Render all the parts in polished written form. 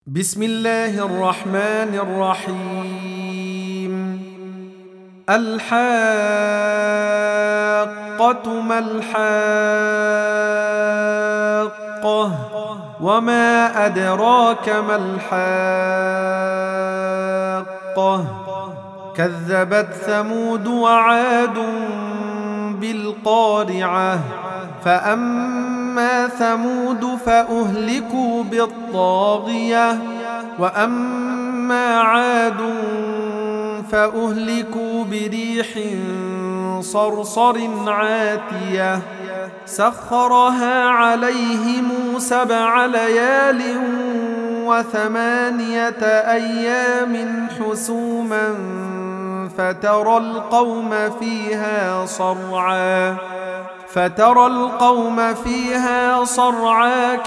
بسم الله الرحمن الرحيم. الحاقة ما الحاقة وما أدراك ما الحاقة كذبت ثمود وعاد بالقارعة فأما ثمود فأهلكوا بالطاغية وأما عاد فأهلكوا بريح صرصر عاتية سخرها عليهم 7 ليال و8 أيام حسوما فترى القوم فيها صرعى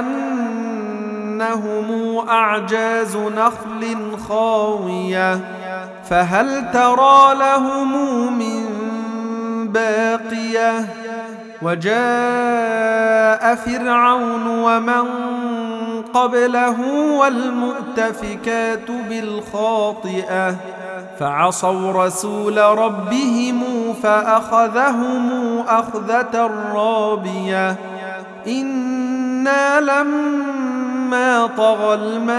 كأنهم أعجاز نخل خاوية فهل ترى لهم من باقية وجاء فرعون ومن قبله والمؤتفكات بالخاطئة فعصوا رسول ربهم فأخذهم أخذة رابية إنا لما طغى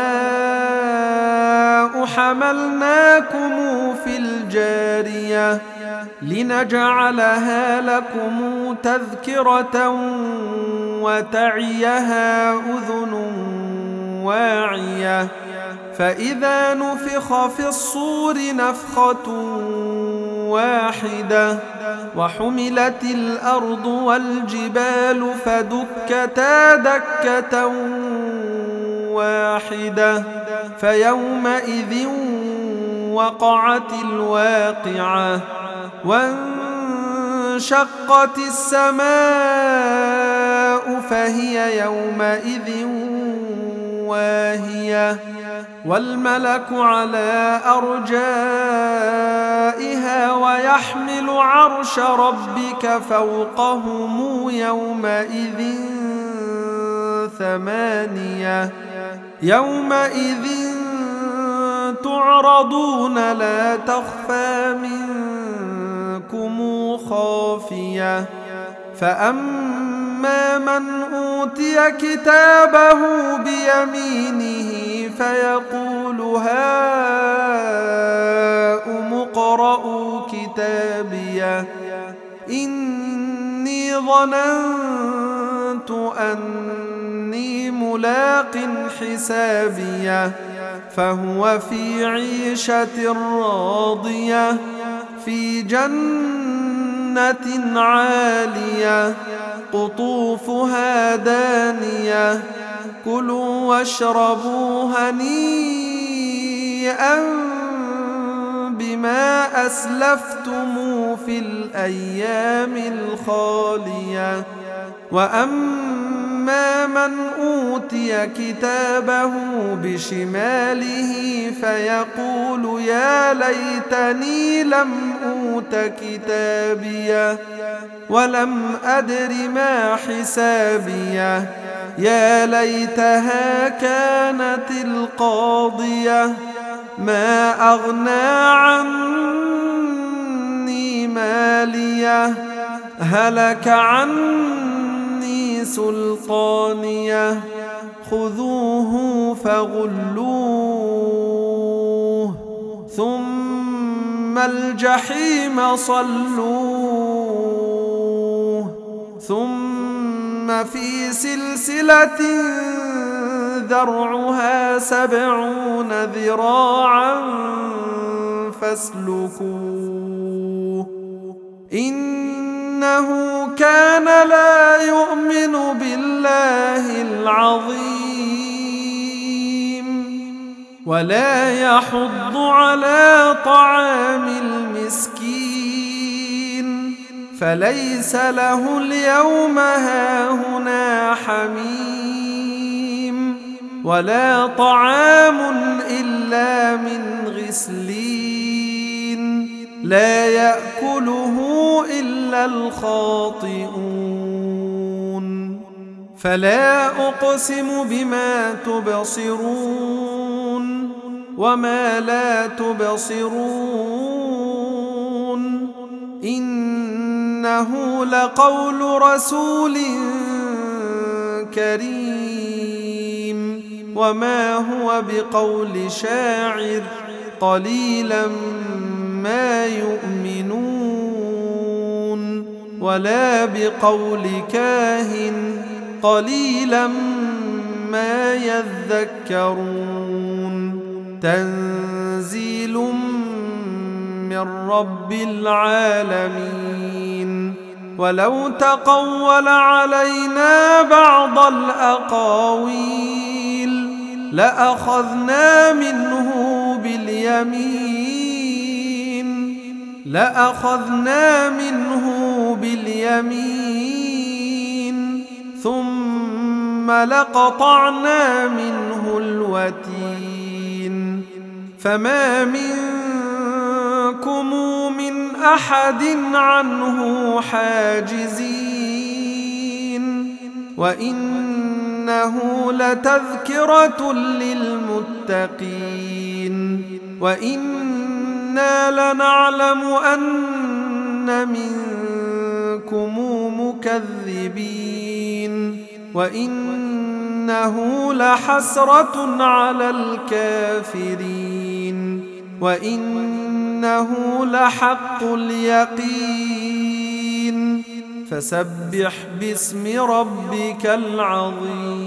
الماء حملناكم في الجارية لنجعلها لكم تذكرة وتعيها أذن واعية فإذا نفخ في الصور نفخة واحدة وحملت الأرض والجبال فدكتا دكة واحدة فيومئذ وقعت الواقعة وانشقت السماء فهي يومئذ واهية والملك على أرجائها ويحمل عرش ربك فوقهم يومئذ 8 يومئذ تعرضون لا تخفى منكم خافية فأما من أوتي كتابه بيمينه فيقول هاؤم اقرءوا كتابيه إني ظننت أني ملاق حسابيه فهو في عيشة راضية في جنة عالية قطوفها دانية كلوا واشربوا هنيئا بما أسلفتم في الأيام الخالية وأما من أوتي كتابه بشماله فيقول يا ليتني لم أوت كتابيه ولم أدر ما حسابيه يا ليتها كانت القاضية ما أغنى عني ماليه هلك عني سلطانيه خذوه فغلوه ثم الجحيم صلوه ثم في سلسلة ذرعها 70 ذراعا فاسلكوه إنه كان لا يؤمن بالله العظيم ولا يحض على طعام المسكين فليس له اليوم هاهنا حميم ولا طعام إلا من غسلين لا يأكله إلا الخاطئون فلا أقسم بما تبصرون وما لا تبصرون إنه لقول رسول كريم وما هو بقول شاعر قليلا ما يؤمنون ولا بقول كاهن قليلا ما يذكرون تنزيل من رب العالمين ولو تقول علينا بعض الأقاويل لأخذنا منه باليمين ثم لقطعنا منه الوتين فما منكم من أحد عنه حاجزين وإنه لتذكرة للمتقين وإنا لنعلم أن منكم مكذبين وإنه لحسرة على الكافرين وإنه لحق اليقين فسبح باسم ربك العظيم.